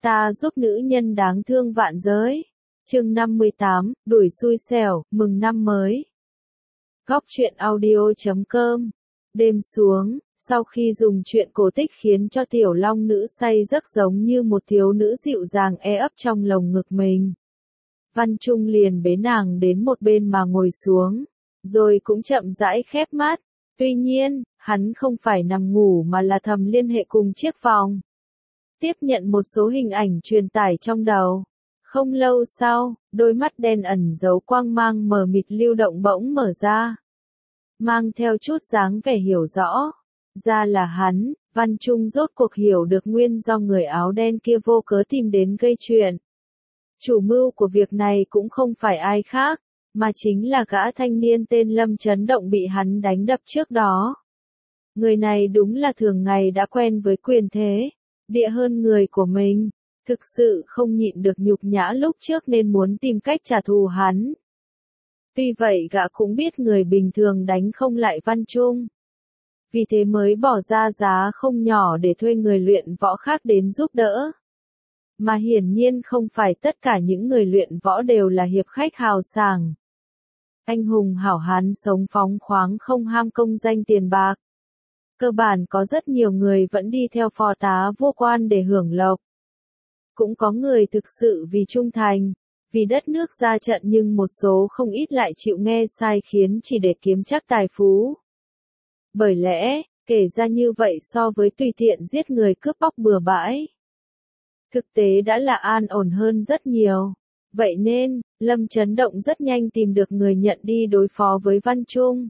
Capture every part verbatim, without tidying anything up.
Ta giúp nữ nhân đáng thương vạn giới. Chương năm mươi tám, đuổi xui xẻo, mừng năm mới. Góc truyện audio chấm com. Đêm xuống, sau khi dùng truyện cổ tích khiến cho tiểu long nữ say giấc giống như một thiếu nữ dịu dàng e ấp trong lồng ngực mình. Văn Trung liền bế nàng đến một bên mà ngồi xuống, rồi cũng chậm rãi khép mắt. Tuy nhiên, hắn không phải nằm ngủ mà là thầm liên hệ cùng chiếc vòng. Tiếp nhận một số hình ảnh truyền tải trong đầu. Không lâu sau, đôi mắt đen ẩn giấu quang mang mờ mịt lưu động bỗng mở ra. Mang theo chút dáng vẻ hiểu rõ. Ra là hắn, Văn Trung rốt cuộc hiểu được nguyên do người áo đen kia vô cớ tìm đến gây chuyện. Chủ mưu của việc này cũng không phải ai khác, mà chính là gã thanh niên tên Lâm Chấn Động bị hắn đánh đập trước đó. Người này đúng là thường ngày đã quen với quyền thế, địa hơn người của mình, thực sự không nhịn được nhục nhã lúc trước nên muốn tìm cách trả thù hắn. Tuy vậy gã cũng biết người bình thường đánh không lại Văn Trung. Vì thế mới bỏ ra giá không nhỏ để thuê người luyện võ khác đến giúp đỡ. Mà hiển nhiên không phải tất cả những người luyện võ đều là hiệp khách hào sảng. Anh hùng hảo hán sống phóng khoáng không ham công danh tiền bạc. Cơ bản có rất nhiều người vẫn đi theo phò tá vô quan để hưởng lộc. Cũng có người thực sự vì trung thành, vì đất nước ra trận, nhưng một số không ít lại chịu nghe sai khiến chỉ để kiếm chắc tài phú. Bởi lẽ, kể ra như vậy so với tùy tiện giết người cướp bóc bừa bãi, thực tế đã là an ổn hơn rất nhiều. Vậy nên, Lâm Chấn Động rất nhanh tìm được người nhận đi đối phó với Văn Trung.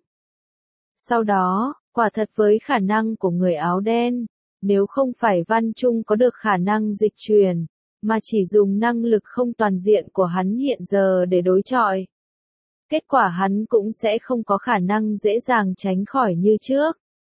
Sau đó, quả thật với khả năng của người áo đen, nếu không phải Văn Trung có được khả năng dịch truyền, mà chỉ dùng năng lực không toàn diện của hắn hiện giờ để đối chọi, kết quả hắn cũng sẽ không có khả năng dễ dàng tránh khỏi như trước.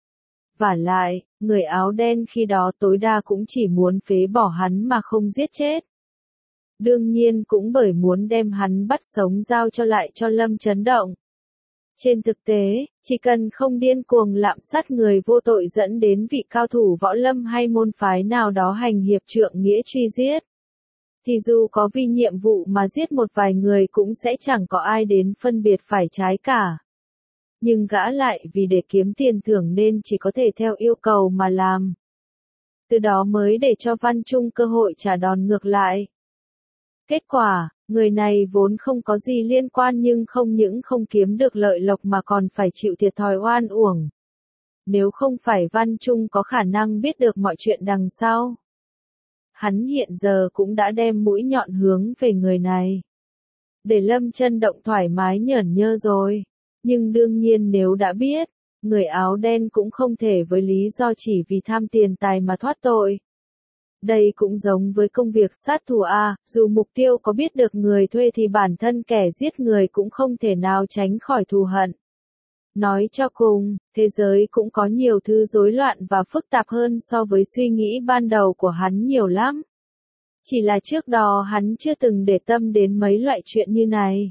Vả lại, người áo đen khi đó tối đa cũng chỉ muốn phế bỏ hắn mà không giết chết. Đương nhiên cũng bởi muốn đem hắn bắt sống giao cho lại cho Lâm Chấn Động. Trên thực tế, chỉ cần không điên cuồng lạm sát người vô tội dẫn đến vị cao thủ võ lâm hay môn phái nào đó hành hiệp trượng nghĩa truy giết, thì dù có vì nhiệm vụ mà giết một vài người cũng sẽ chẳng có ai đến phân biệt phải trái cả. Nhưng gã lại vì để kiếm tiền thưởng nên chỉ có thể theo yêu cầu mà làm. Từ đó mới để cho Văn Trung cơ hội trả đòn ngược lại. Kết quả, người này vốn không có gì liên quan nhưng không những không kiếm được lợi lộc mà còn phải chịu thiệt thòi oan uổng. Nếu không phải Văn Trung có khả năng biết được mọi chuyện đằng sau, hắn hiện giờ cũng đã đem mũi nhọn hướng về người này. Để Lâm Chấn Động thoải mái nhởn nhơ rồi. Nhưng đương nhiên nếu đã biết, người áo đen cũng không thể với lý do chỉ vì tham tiền tài mà thoát tội. Đây cũng giống với công việc sát thủ A, dù mục tiêu có biết được người thuê thì bản thân kẻ giết người cũng không thể nào tránh khỏi thù hận. Nói cho cùng, thế giới cũng có nhiều thứ rối loạn và phức tạp hơn so với suy nghĩ ban đầu của hắn nhiều lắm. Chỉ là trước đó hắn chưa từng để tâm đến mấy loại chuyện như này.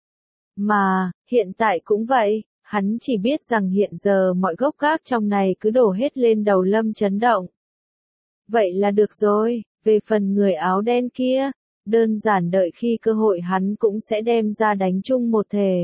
Mà, hiện tại cũng vậy, hắn chỉ biết rằng hiện giờ mọi gốc gác trong này cứ đổ hết lên đầu Lâm Chấn Động. Vậy là được rồi, về phần người áo đen kia, đơn giản đợi khi cơ hội hắn cũng sẽ đem ra đánh chung một thể.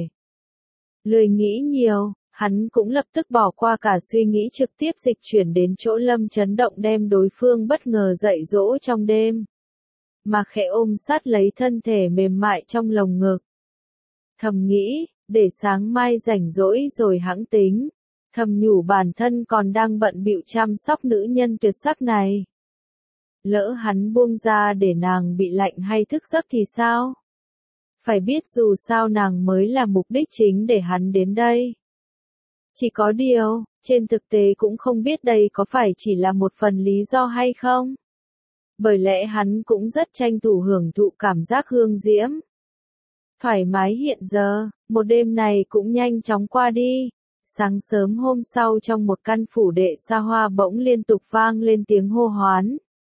Lười nghĩ nhiều, hắn cũng lập tức bỏ qua cả suy nghĩ trực tiếp dịch chuyển đến chỗ Lâm Chấn Động đem đối phương bất ngờ dạy dỗ trong đêm. Mà khẽ ôm sát lấy thân thể mềm mại trong lồng ngực. Thầm nghĩ, để sáng mai rảnh rỗi rồi hẵng tính. Thầm nhủ bản thân còn đang bận bịu chăm sóc nữ nhân tuyệt sắc này. Lỡ hắn buông ra để nàng bị lạnh hay thức giấc thì sao? Phải biết dù sao nàng mới là mục đích chính để hắn đến đây. Chỉ có điều, trên thực tế cũng không biết đây có phải chỉ là một phần lý do hay không. Bởi lẽ hắn cũng rất tranh thủ hưởng thụ cảm giác hương diễm. Thoải mái hiện giờ, một đêm này cũng nhanh chóng qua đi. Sáng sớm hôm sau trong một căn phủ đệ xa hoa bỗng liên tục vang lên tiếng hô hoán.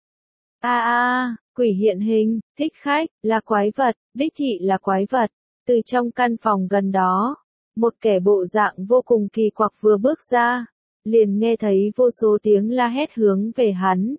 A a, quỷ hiện hình, thích khách, là quái vật, đích thị là quái vật. Từ trong căn phòng gần đó, một kẻ bộ dạng vô cùng kỳ quặc vừa bước ra, liền nghe thấy vô số tiếng la hét hướng về hắn.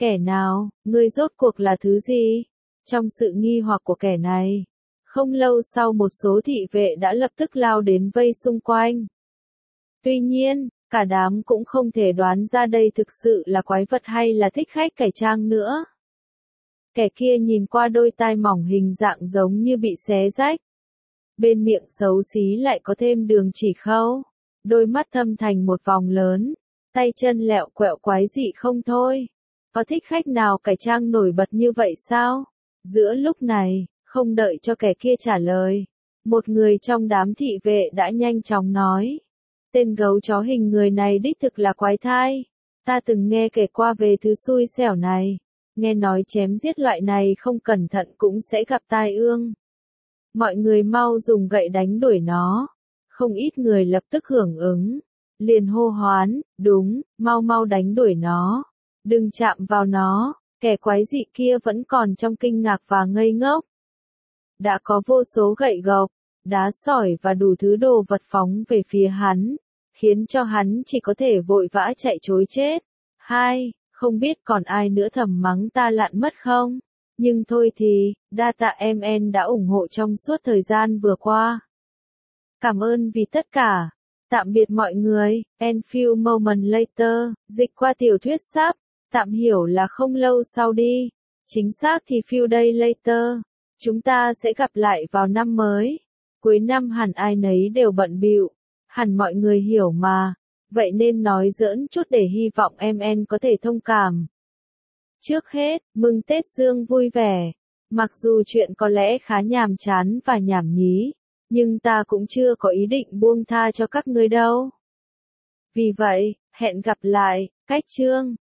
Kẻ nào, ngươi rốt cuộc là thứ gì? Trong sự nghi hoặc của kẻ này, không lâu sau một số thị vệ đã lập tức lao đến vây xung quanh. Tuy nhiên, cả đám cũng không thể đoán ra đây thực sự là quái vật hay là thích khách cải trang nữa. Kẻ kia nhìn qua đôi tai mỏng hình dạng giống như bị xé rách. Bên miệng xấu xí lại có thêm đường chỉ khâu. Đôi mắt thâm thành một vòng lớn. Tay chân lẹo quẹo quái dị không thôi. Có thích khách nào cải trang nổi bật như vậy sao? Giữa lúc này, không đợi cho kẻ kia trả lời. Một người trong đám thị vệ đã nhanh chóng nói. Tên gấu chó hình người này đích thực là quái thai. Ta từng nghe kể qua về thứ xui xẻo này. Nghe nói chém giết loại này không cẩn thận cũng sẽ gặp tai ương. Mọi người mau dùng gậy đánh đuổi nó. Không ít người lập tức hưởng ứng. Liền hô hoán, đúng, mau mau đánh đuổi nó. Đừng chạm vào nó. Kẻ quái dị kia vẫn còn trong kinh ngạc và ngây ngốc. Đã có vô số gậy gộc, đá sỏi và đủ thứ đồ vật phóng về phía hắn, khiến cho hắn chỉ có thể vội vã chạy trối chết. Hai, không biết còn ai nữa thầm mắng ta lạn mất không? Nhưng thôi thì, đa tạ em en đã ủng hộ trong suốt thời gian vừa qua. Cảm ơn vì tất cả. Tạm biệt mọi người, and few moments later, dịch qua tiểu thuyết sáp, tạm hiểu là không lâu sau đi. Chính xác thì few days later. Chúng ta sẽ gặp lại vào năm mới. Cuối năm hẳn ai nấy đều bận bịu. Hẳn mọi người hiểu mà. Vậy nên nói giỡn chút để hy vọng em en có thể thông cảm. Trước hết, mừng Tết Dương vui vẻ. Mặc dù chuyện có lẽ khá nhàm chán và nhảm nhí, nhưng ta cũng chưa có ý định buông tha cho các ngươi đâu. Vì vậy, hẹn gặp lại, cách chương.